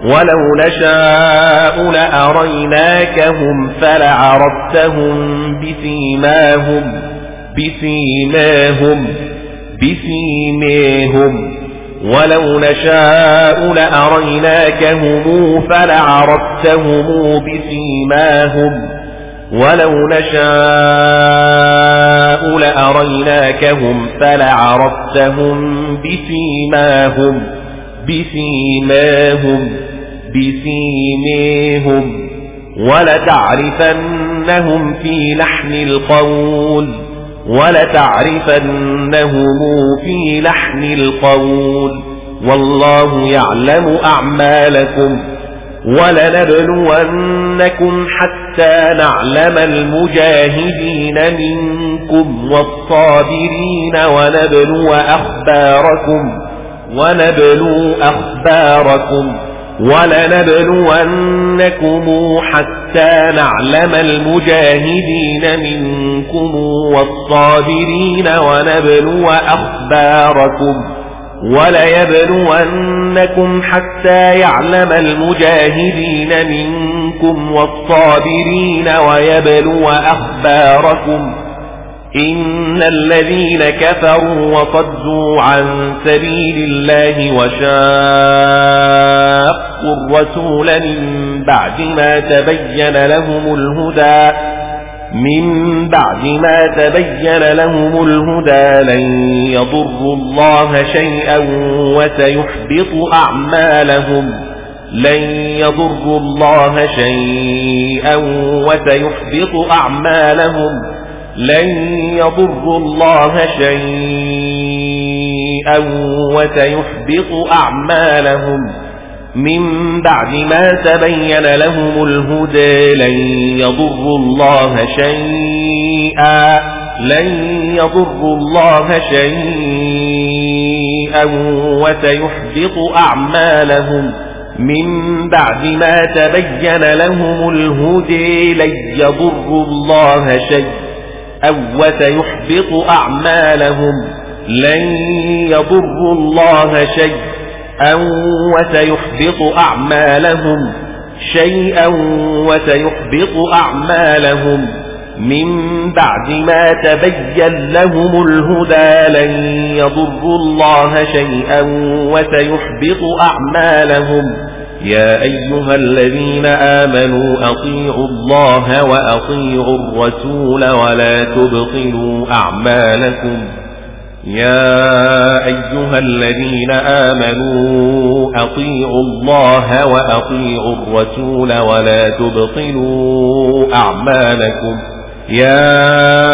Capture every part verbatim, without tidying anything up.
ولو نشاء لأريناكهم فلعرفتهم بسيماهم بسيماهم بسيماهم ولو نشاء لأريناكهم فلعرفتهم بسيماهم ولو نشاء لأريناكهم فلعرفتهم بسيماهم بسيماهم بسيماهم ولتعرفنهم في لحن القول ولتعرفنهم في لحن القول والله يعلم أعمالكم ولنبلونكم حتى نعلم المجاهدين منكم والصابرين ونبلو أخباركم ونبلو أخباركم ولنبلونكم حتى نعلم المجاهدين منكم والصابرين ونبلو أخباركم وليبلونكم حتى يعلم المجاهدين منكم والصابرين ويبلو أخباركم إن الذين كفروا وصدوا عن سبيل الله وشاقوا الرسول من بعد ما تبين لهم الهدى من بعد ما تبين لهم الهدى لن يضروا الله شيئا وسيحبط أعمالهم لن يضروا الله شيئا وسيحبط أعمالهم لن يضروا الله شيئا وسيحبط أعمالهم من بعد ما تبين لهم الهدى لن يضروا الله شيئا لن يضروا الله شيئا وسيحبط أعمالهم من بعد ما تبين لهم الهدى لن يضروا الله شيئا أو وسيحبط أعمالهم لن يضروا الله شيئا أو وسيحبط أعمالهم شيئا وسيحبط أعمالهم من بعد ما تبين لهم الهدى لن يضروا الله شيئا وسيحبط أعمالهم يا أيها الذين آمنوا أطيعوا الله وأطيعوا الرسول ولا تبطلوا أعمالكم يا أيها الذين آمنوا أطيعوا الله وأطيعوا الرسول ولا تبطلوا أعمالكم يا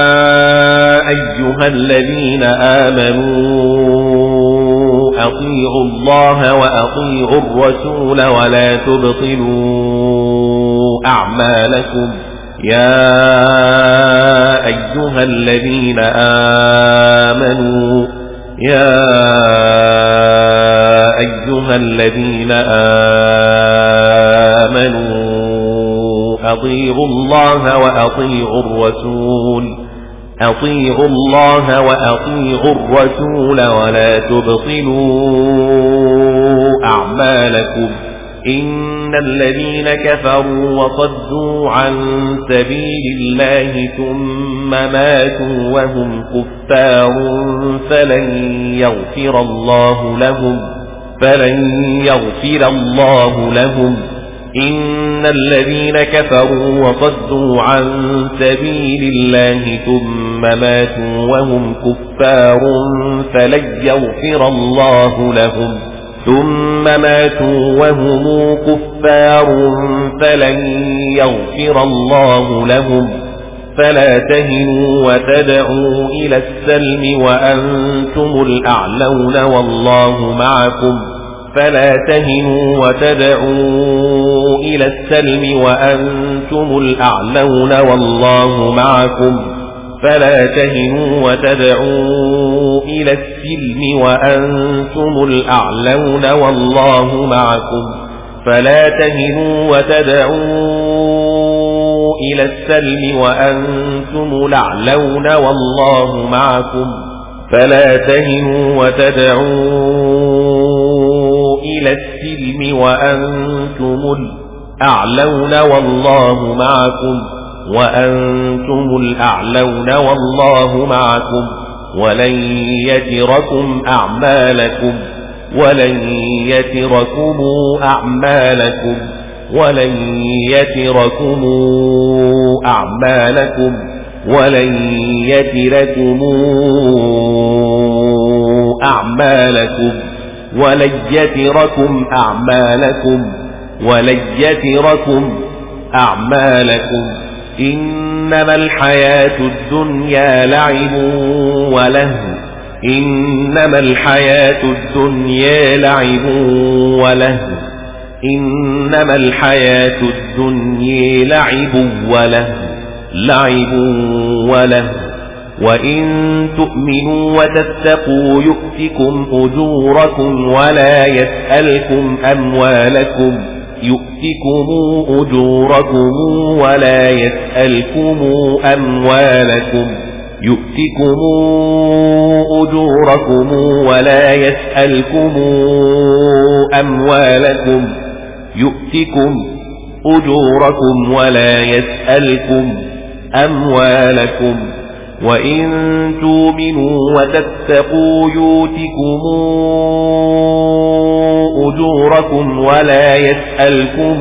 أيها الذين آمنوا أطيعوا الله وأطيعوا الرسول ولا تبطلوا أعمالكم يا أيها الذين آمنوا يا أيها الذين آمنوا أطيعوا الله وأطيعوا الرسول أطيعوا الله وأطيعوا الرسول ولا تبطلوا أعمالكم إن الذين كفروا وصدوا عن سبيل الله ثم ماتوا وهم كفار فلن يغفر الله لهم فلن يغفر الله لهم إن الذين كفروا وصدوا عن سبيل الله ثم ماتوا وهم كفار فلن يغفر الله لهم ثم ماتوا وهم كفار فلن يغفر الله لهم فلا تهنوا وتدعوا إلى السلم وأنتم الأعلون والله معكم فلا تهنوا وتدعوا إلى السلم وأنتم الأعلون والله معكم فلا تهنوا وتدعوا إلى السلم وأنتم الأعلون والله معكم فلا تهنوا وتدعوا إلى السلم وأنتم الأعلون والله معكم فلا تهنوا وتدعوا إلى السلم السلم وأنتم الأعلون والله معكم وأنتم الأعلون والله معكم ولن يتركم أعمالكم ولن يتركم أعمالكم ولن يتركم أعمالكم ولن يتركم أعمالكم ولن يتركم أعمالكم ولن يتركم أعمالكم إنما الحياة الدنيا لعب ولهو إنما الحياة الدنيا لعب ولهو إنما الحياة الدنيا لعب ولهو لعب ولهو وإن تؤمنوا وتتقوا يؤتكم أجوركم ولا يسألكم أموالكم يؤتكم أجوركم ولا يسألكم أموالكم يؤتكم أجوركم ولا يسألكم أموالكم يؤتكم أجوركم ولا يسألكم أموالكم وإن تؤمنوا وتتقوا يؤتكم أجوركم ولا يسألكم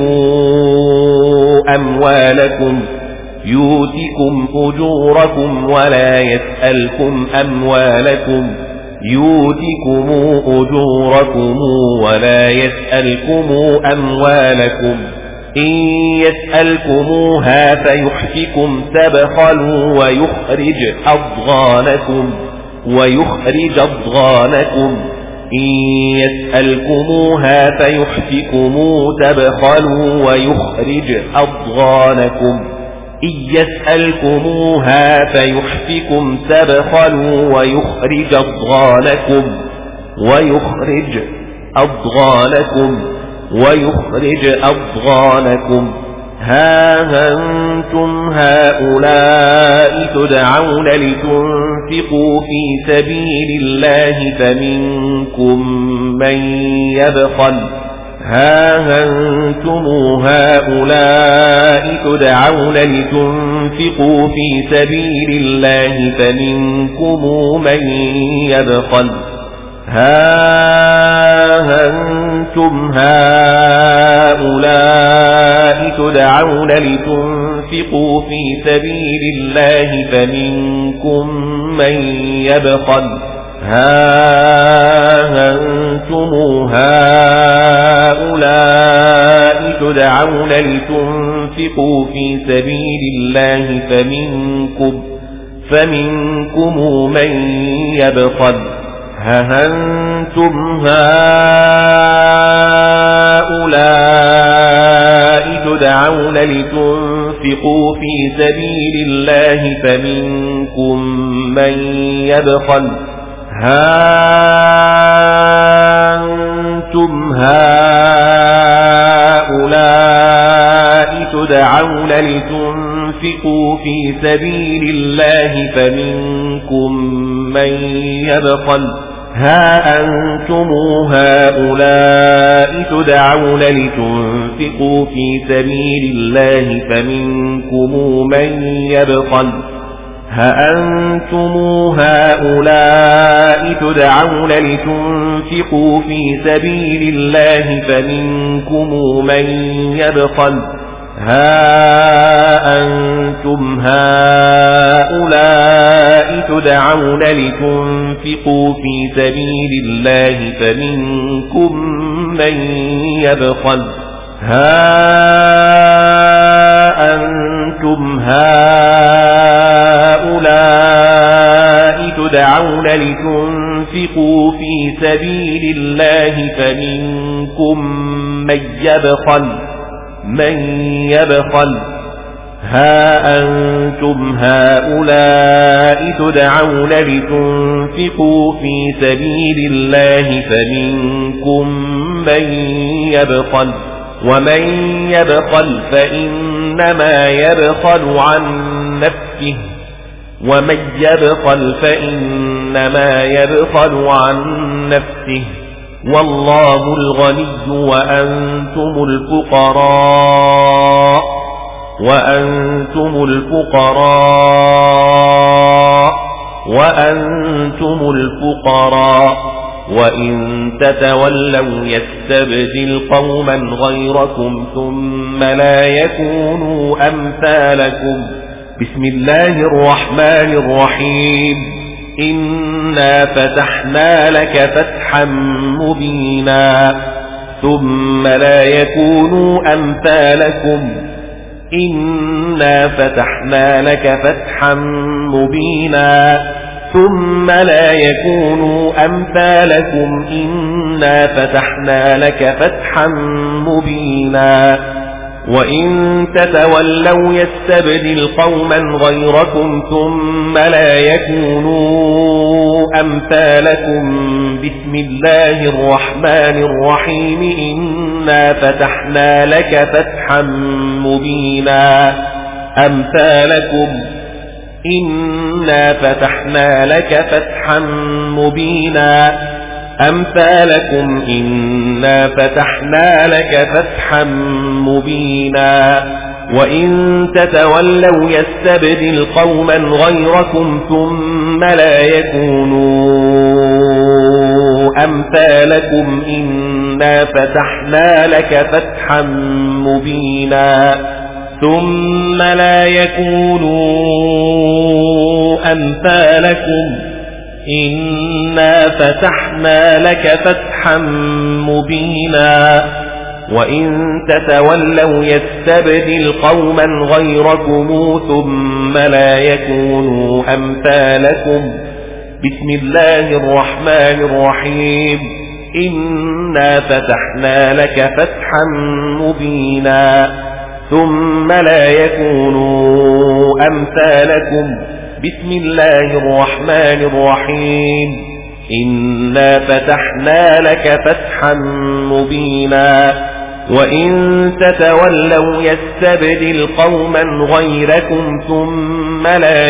أموالكم يؤتكم أجوركم ولا يسألكم أموالكم يؤتكم أجوركم ولا يسألكم أموالكم إن يسألكموها فيحفكم تبخلوا ويخرج أضغانكم ويخرج أضغانكم إن يسألكموها فيحفكم تبخلوا ويخرج أضغانكم إن يسألكموها فيحفكم تبخلوا ويخرج أضغانكم ويخرج أضغانكم ويخرج أضغانكم ها أنتم هؤلاء تدعون لتنفقوا في سبيل الله فمنكم من يبخل ها أنتم هؤلاء تدعون لتنفقوا في سبيل الله فمنكم من يبخل ها أنتم هؤلاء تدعون لتنفقوا في سبيل الله فمنكم من يبخل ها أنتم هؤلاء تدعون لتنفقوا في سبيل الله فمنكم فمنكم من يبخل ها أنتم هؤلاء تدعون لتنفقوا في سبيل الله فمنكم من يبخل ها أنتم هؤلاء تدعون لتنفقوا في سبيل الله فمنكم من يبخل ها أنتم هؤلاء تدعون لتنفقوا في سبيل الله فمنكم من يبخل ها أنتم هؤلاء تدعون لتنفقوا في سبيل الله فمنكم من يبخل ها أنتم هؤلاء تدعون لتنفقوا في سبيل الله فمنكم من يبخل ها أنتم هؤلاء تدعون لتنفقوا في سبيل الله فمنكم من يبخل من يبخل ها أنتم هؤلاء تدعون لتنفقوا في سبيل الله فمنكم من يبخل ومن يبخل فإنما يبخل عن نفسه ومن يبخل فإنما يبخل عن نفسه والله الغني وأنتم الفقراء وأنتم الفقراء وأنتم الفقراء وإن تتولوا يستبدل قوما غيركم ثم لا يكونوا أمثالكم. بسم الله الرحمن الرحيم. إنا فتحنا لك فتحا مبينا ثم لا يكونوا أمثالكم. إنا فتحنا لك فتحا مبينا ثم لا يكونوا أمثالكم. إنا فتحنا لك فتحا مبينا وإن تتولوا يستبدل قوما غيركم ثم لا يكونوا أمثالكم. بسم الله الرحمن الرحيم. إنا فتحنا لك فتحا مبينا أمثالكم. إنا فتحنا لك فتحا مبينا أمثالكم. إنا فتحنا لك فتحا مبينا وإن تتولوا يستبدل قوما غيركم ثم لا يكونوا أمثالكم. إنا فتحنا لك فتحا مبينا ثم لا يكونوا أمثالكم. إنا فتحنا لك فتحا مبينا وإن تتولوا يستبدل قوما غيركم ثم لا يكونوا أمثالكم. بسم الله الرحمن الرحيم. إنا فتحنا لك فتحا مبينا ثم لا يكونوا أمثالكم. بسم الله الرحمن الرحيم. إنا فتحنا لك فتحا مبينا وإن تتولوا يستبدل قوما غيركم ثم لا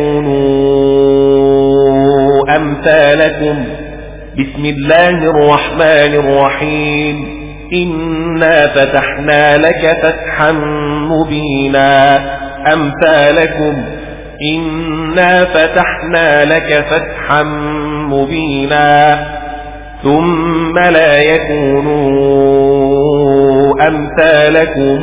يكونوا أمثالكم. بسم الله الرحمن الرحيم. إنا فتحنا لك فتحا مبينا أمثالكم. إنا فتحنا لك فتحا مبينا ثم لا يكونوا أمثالكم.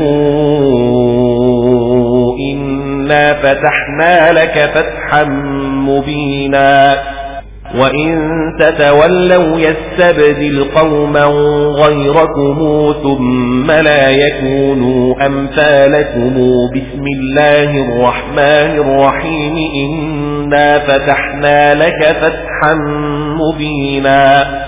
إنا فتحنا لك فتحا مبينا وإن تتولوا يستبدل قوما غيركم ثم لا يكونوا أمثالكم. بسم الله الرحمن الرحيم. إنا فتحنا لك فتحا مبينا